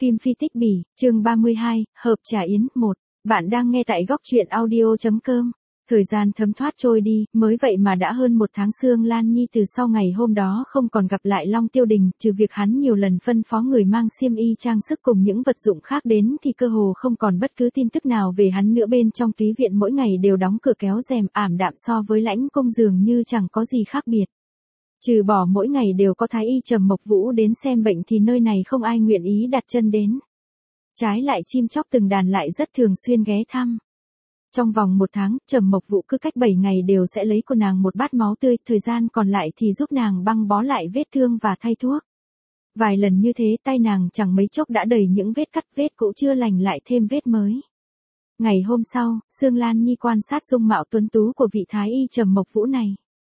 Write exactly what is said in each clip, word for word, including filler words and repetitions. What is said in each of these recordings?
Kim Phi tích bỉ, chương ba mươi hai, hợp trà yến, một. Bạn đang nghe tại góc truyện audio chấm com. Thời gian thấm thoát trôi đi, mới vậy mà đã hơn một tháng Sương Lan Nhi từ sau ngày hôm đó không còn gặp lại Long Tiêu Đình, trừ việc hắn nhiều lần phân phó người mang xiêm y trang sức cùng những vật dụng khác đến thì cơ hồ không còn bất cứ tin tức nào về hắn nữa. Bên trong túy viện mỗi ngày đều đóng cửa kéo rèm, ảm đạm so với lãnh cung dường như chẳng có gì khác biệt. Trừ bỏ mỗi ngày đều có thái y Trầm Mộc Vũ đến xem bệnh thì nơi này không ai nguyện ý đặt chân đến. Trái lại chim chóc từng đàn lại rất thường xuyên ghé thăm. Trong vòng một tháng, Trầm Mộc Vũ cứ cách bảy ngày đều sẽ lấy của nàng một bát máu tươi, thời gian còn lại thì giúp nàng băng bó lại vết thương và thay thuốc. Vài lần như thế tay nàng chẳng mấy chốc đã đầy những vết cắt, vết cũ chưa lành lại thêm vết mới. Ngày hôm sau, Sương Lan Nhi quan sát dung mạo tuấn tú của vị thái y Trầm Mộc Vũ này.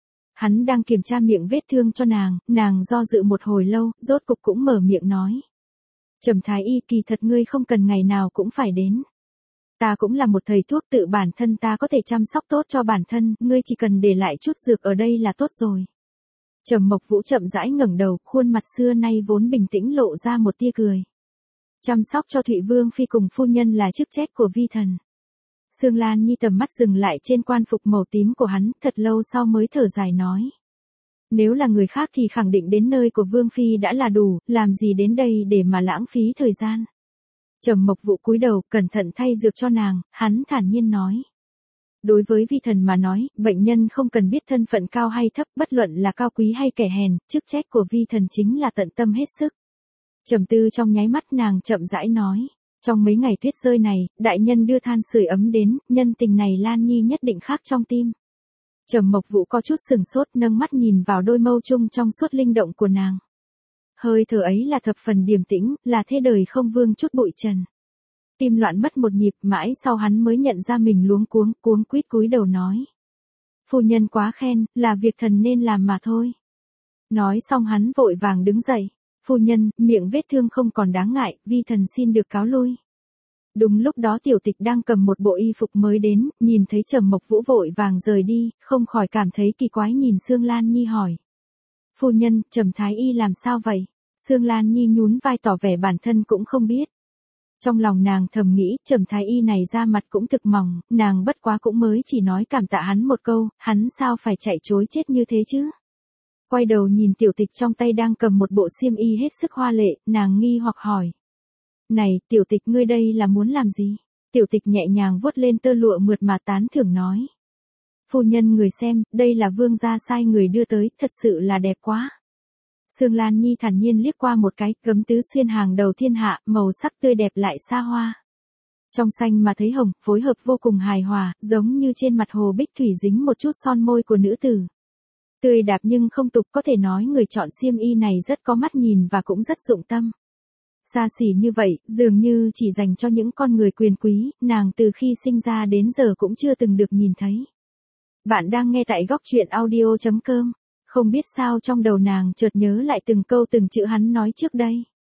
Hắn đang kiểm tra miệng vết thương cho nàng, nàng do dự một hồi lâu, rốt cục cũng mở miệng nói. Trầm thái y, kỳ thật ngươi không cần ngày nào cũng phải đến. Ta cũng là một thầy thuốc, tự bản thân ta có thể chăm sóc tốt cho bản thân, ngươi chỉ cần để lại chút dược ở đây là tốt rồi. Trầm Mộc Vũ chậm rãi ngẩng đầu, khuôn mặt xưa nay vốn bình tĩnh lộ ra một tia cười. Chăm sóc cho Thụy Vương phi cùng phu nhân là chức trách của vi thần. Sương Lan Nhi tầm mắt dừng lại trên quan phục màu tím của hắn, thật lâu sau mới thở dài nói. Nếu là người khác thì khẳng định đến nơi của Vương phi đã là đủ, làm gì đến đây để mà lãng phí thời gian. Trầm Mộc Vũ cúi đầu, cẩn thận thay dược cho nàng, hắn thản nhiên nói. Đối với vi thần mà nói, bệnh nhân không cần biết thân phận cao hay thấp, bất luận là cao quý hay kẻ hèn, chức trách của vi thần chính là tận tâm hết sức. Trầm tư trong nháy mắt, nàng chậm rãi nói. Trong mấy ngày tuyết rơi này, đại nhân đưa than sưởi ấm đến, nhân tình này Lan Nhi nhất định khác trong tim. Trầm Mộc Vũ có chút sừng sốt, nâng mắt nhìn vào đôi mâu trung trong suốt linh động của nàng. Hơi thở ấy là thập phần điềm tĩnh, là thế đời không vương chút bụi trần. Tim loạn mất một nhịp, mãi sau hắn mới nhận ra mình luống cuống, cuống quýt cúi đầu nói. Phu nhân quá khen, là việc thần nên làm mà thôi. Nói xong hắn vội vàng đứng dậy. Phu nhân, miệng vết thương không còn đáng ngại, vi thần xin được cáo lui. Đúng lúc đó Tiểu Tịch đang cầm một bộ y phục mới đến, nhìn thấy Trầm Mộc Vũ vội vàng rời đi, không khỏi cảm thấy kỳ quái, nhìn Sương Lan Nhi hỏi. Phu nhân, Trầm thái y làm sao vậy? Sương Lan Nhi nhún vai tỏ vẻ bản thân cũng không biết. Trong lòng nàng thầm nghĩ, Trầm thái y này da mặt cũng thực mỏng, nàng bất quá cũng mới chỉ nói cảm tạ hắn một câu, hắn sao phải chạy chối chết như thế chứ? Quay đầu nhìn Tiểu Tịch trong tay đang cầm một bộ xiêm y hết sức hoa lệ, nàng nghi hoặc hỏi. Này, Tiểu Tịch, ngươi đây là muốn làm gì? Tiểu Tịch nhẹ nhàng vuốt lên tơ lụa mượt mà tán thưởng nói. Phu nhân người xem, đây là vương gia sai người đưa tới, thật sự là đẹp quá. Sương Lan Nhi thản nhiên liếc qua một cái, gấm tứ xuyên hàng đầu thiên hạ, màu sắc tươi đẹp lại xa hoa. Trong xanh mà thấy hồng, phối hợp vô cùng hài hòa, giống như trên mặt hồ bích thủy dính một chút son môi của nữ tử. Tươi đẹp nhưng không tục, có thể nói người chọn xiêm y này rất có mắt nhìn và cũng rất dụng tâm. Xa xỉ như vậy, dường như chỉ dành cho những con người quyền quý, nàng từ khi sinh ra đến giờ cũng chưa từng được nhìn thấy. Bạn đang nghe tại góc truyện audio chấm com. Không biết sao trong đầu nàng chợt nhớ lại từng câu từng chữ hắn nói trước đây.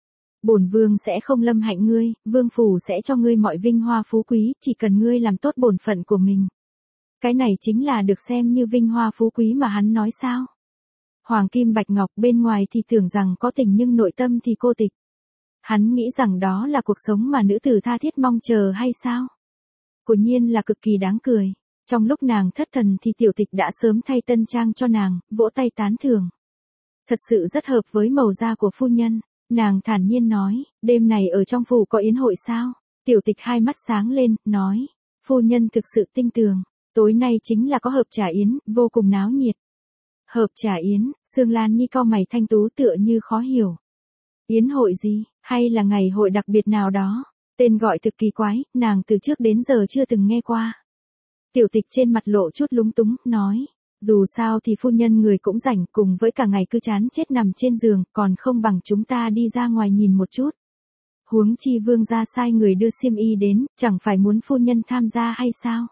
Bổn vương sẽ không lâm hạnh ngươi, vương phủ sẽ cho ngươi mọi vinh hoa phú quý, chỉ cần ngươi làm tốt bổn phận của mình. Cái này chính là được xem như vinh hoa phú quý mà hắn nói sao? Hoàng kim bạch ngọc, bên ngoài thì tưởng rằng có tình nhưng nội tâm thì cô tịch. Hắn nghĩ rằng đó là cuộc sống mà nữ tử tha thiết mong chờ hay sao? Quả nhiên là cực kỳ đáng cười. Trong lúc nàng thất thần thì Tiểu Tịch đã sớm thay tân trang cho nàng, vỗ tay tán thưởng. Thật sự rất hợp với màu da của phu nhân. Nàng thản nhiên nói, đêm này ở trong phủ có yến hội sao? Tiểu Tịch hai mắt sáng lên, nói, phu nhân thực sự tinh tường. Tối nay chính là có hợp trà yến, vô cùng náo nhiệt. Hợp trà yến, Sương Lan Nhi cau mày thanh tú tựa như khó hiểu. Yến hội gì, hay là ngày hội đặc biệt nào đó? Tên gọi thực kỳ quái, nàng từ trước đến giờ chưa từng nghe qua. Tiểu Tịch trên mặt lộ chút lúng túng, nói. Dù sao thì phu nhân người cũng rảnh, cùng với cả ngày cứ chán chết nằm trên giường, còn không bằng chúng ta đi ra ngoài nhìn một chút. Huống chi vương gia sai người đưa xiêm y đến, chẳng phải muốn phu nhân tham gia hay sao?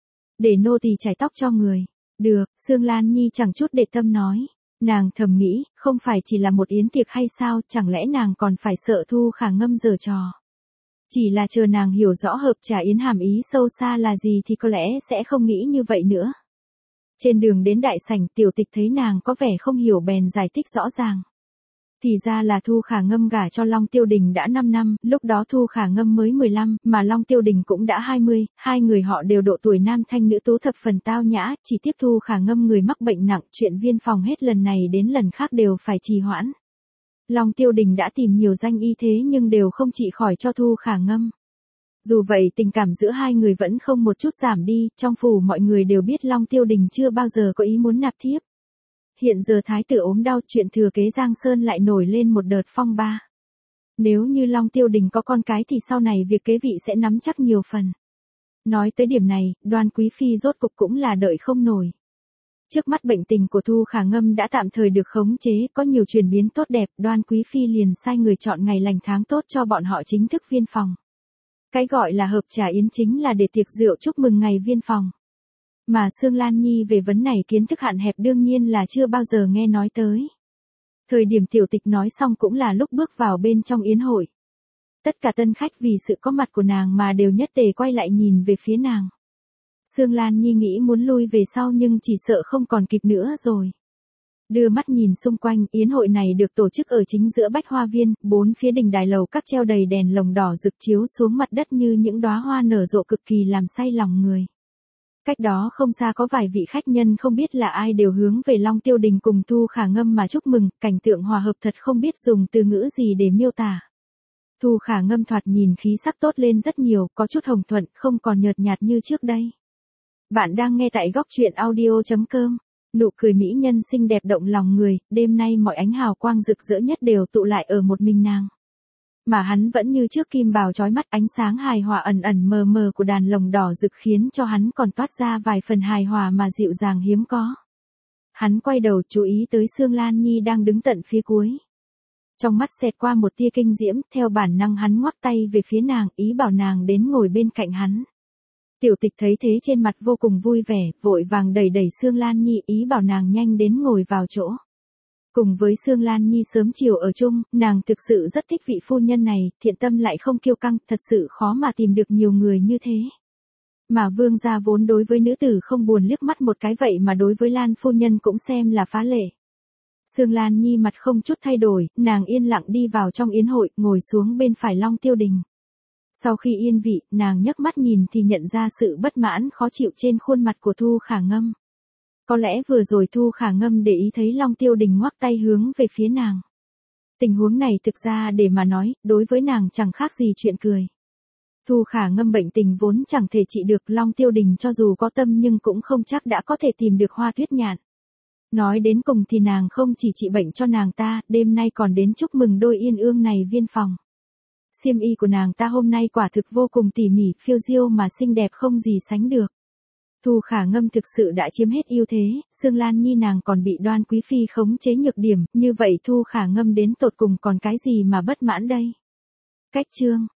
Để nô tỳ chải tóc cho người. Được, Sương Lan Nhi chẳng chút để tâm nói. Nàng thầm nghĩ, không phải chỉ là một yến tiệc hay sao, chẳng lẽ nàng còn phải sợ Thu Khả ngâm giở trò. Chỉ là chờ nàng hiểu rõ hợp trà yến hàm ý sâu xa là gì thì có lẽ sẽ không nghĩ như vậy nữa. Trên đường đến đại sảnh, Tiểu Tịch thấy nàng có vẻ không hiểu bèn giải thích rõ ràng. Thì ra là Thu Khả Ngâm gả cho Long Tiêu Đình đã năm năm, lúc đó Thu Khả Ngâm mới mười lăm, mà Long Tiêu Đình cũng đã hai mươi, hai người họ đều độ tuổi nam thanh nữ tú thập phần tao nhã, chỉ tiếc Thu Khả Ngâm người mắc bệnh nặng, chuyện viên phòng hết lần này đến lần khác đều phải trì hoãn. Long Tiêu Đình đã tìm nhiều danh y thế nhưng đều không trị khỏi cho Thu Khả Ngâm. Dù vậy tình cảm giữa hai người vẫn không một chút giảm đi, trong phủ mọi người đều biết Long Tiêu Đình chưa bao giờ có ý muốn nạp thiếp. Hiện giờ thái tử ốm đau, chuyện thừa kế Giang Sơn lại nổi lên một đợt phong ba. Nếu như Long Tiêu Đình có con cái thì sau này việc kế vị sẽ nắm chắc nhiều phần. Nói tới điểm này, Đoan Quý Phi rốt cục cũng là đợi không nổi. Trước mắt bệnh tình của Thu Khả Ngâm đã tạm thời được khống chế, có nhiều chuyển biến tốt đẹp, Đoan Quý Phi liền sai người chọn ngày lành tháng tốt cho bọn họ chính thức viên phòng. Cái gọi là hợp trà yến chính là để tiệc rượu chúc mừng ngày viên phòng. Mà Sương Lan Nhi về vấn này kiến thức hạn hẹp đương nhiên là chưa bao giờ nghe nói tới. Thời điểm tiểu tịch nói xong cũng là lúc bước vào bên trong yến hội. Tất cả tân khách vì sự có mặt của nàng mà đều nhất tề quay lại nhìn về phía nàng. Sương Lan Nhi nghĩ muốn lui về sau nhưng chỉ sợ không còn kịp nữa rồi. Đưa mắt nhìn xung quanh, yến hội này được tổ chức ở chính giữa Bách Hoa Viên, bốn phía đình đài lầu các treo đầy đèn lồng đỏ rực chiếu xuống mặt đất như những đóa hoa nở rộ cực kỳ làm say lòng người. Cách đó không xa có vài vị khách nhân không biết là ai đều hướng về Long Tiêu Đình cùng Thu Khả Ngâm mà chúc mừng, cảnh tượng hòa hợp thật không biết dùng từ ngữ gì để miêu tả. Thu Khả Ngâm thoạt nhìn khí sắc tốt lên rất nhiều, có chút hồng thuận, không còn nhợt nhạt như trước đây. Bạn đang nghe tại góc truyện audio chấm com. Nụ cười mỹ nhân xinh đẹp động lòng người, đêm nay mọi ánh hào quang rực rỡ nhất đều tụ lại ở một mình nàng. Mà hắn vẫn như trước kim bào chói mắt, ánh sáng hài hòa ẩn ẩn mờ mờ của đàn lồng đỏ rực khiến cho hắn còn toát ra vài phần hài hòa mà dịu dàng hiếm có. Hắn quay đầu chú ý tới Sương Lan Nhi đang đứng tận phía cuối. Trong mắt xẹt qua một tia kinh diễm, theo bản năng hắn ngoắc tay về phía nàng, ý bảo nàng đến ngồi bên cạnh hắn. Tiểu tịch thấy thế trên mặt vô cùng vui vẻ, vội vàng đẩy đẩy Sương Lan Nhi, ý bảo nàng nhanh đến ngồi vào chỗ. Cùng với Sương Lan Nhi sớm chiều ở chung, nàng thực sự rất thích vị phu nhân này, thiện tâm lại không kiêu căng, thật sự khó mà tìm được nhiều người như thế. Mà vương gia vốn đối với nữ tử không buồn liếc mắt một cái vậy mà đối với Lan phu nhân cũng xem là phá lệ. Sương Lan Nhi mặt không chút thay đổi, nàng yên lặng đi vào trong yến hội, ngồi xuống bên phải Long Tiêu Đình. Sau khi yên vị, nàng nhấc mắt nhìn thì nhận ra sự bất mãn khó chịu trên khuôn mặt của Thu Khả Ngâm. Có lẽ vừa rồi Thu Khả Ngâm để ý thấy Long Tiêu Đình ngoắc tay hướng về phía nàng. Tình huống này thực ra để mà nói, đối với nàng chẳng khác gì chuyện cười. Thu Khả Ngâm bệnh tình vốn chẳng thể trị được, Long Tiêu Đình cho dù có tâm nhưng cũng không chắc đã có thể tìm được hoa tuyết nhạn. Nói đến cùng thì nàng không chỉ trị bệnh cho nàng ta, đêm nay còn đến chúc mừng đôi yên ương này viên phòng. Xiêm y của nàng ta hôm nay quả thực vô cùng tỉ mỉ, phiêu diêu mà xinh đẹp không gì sánh được. Thu Khả Ngâm thực sự đã chiếm hết ưu thế, Sương Lan Nhi nàng còn bị Đoan Quý Phi khống chế nhược điểm, như vậy Thu Khả Ngâm đến tột cùng còn cái gì mà bất mãn đây? Cách chương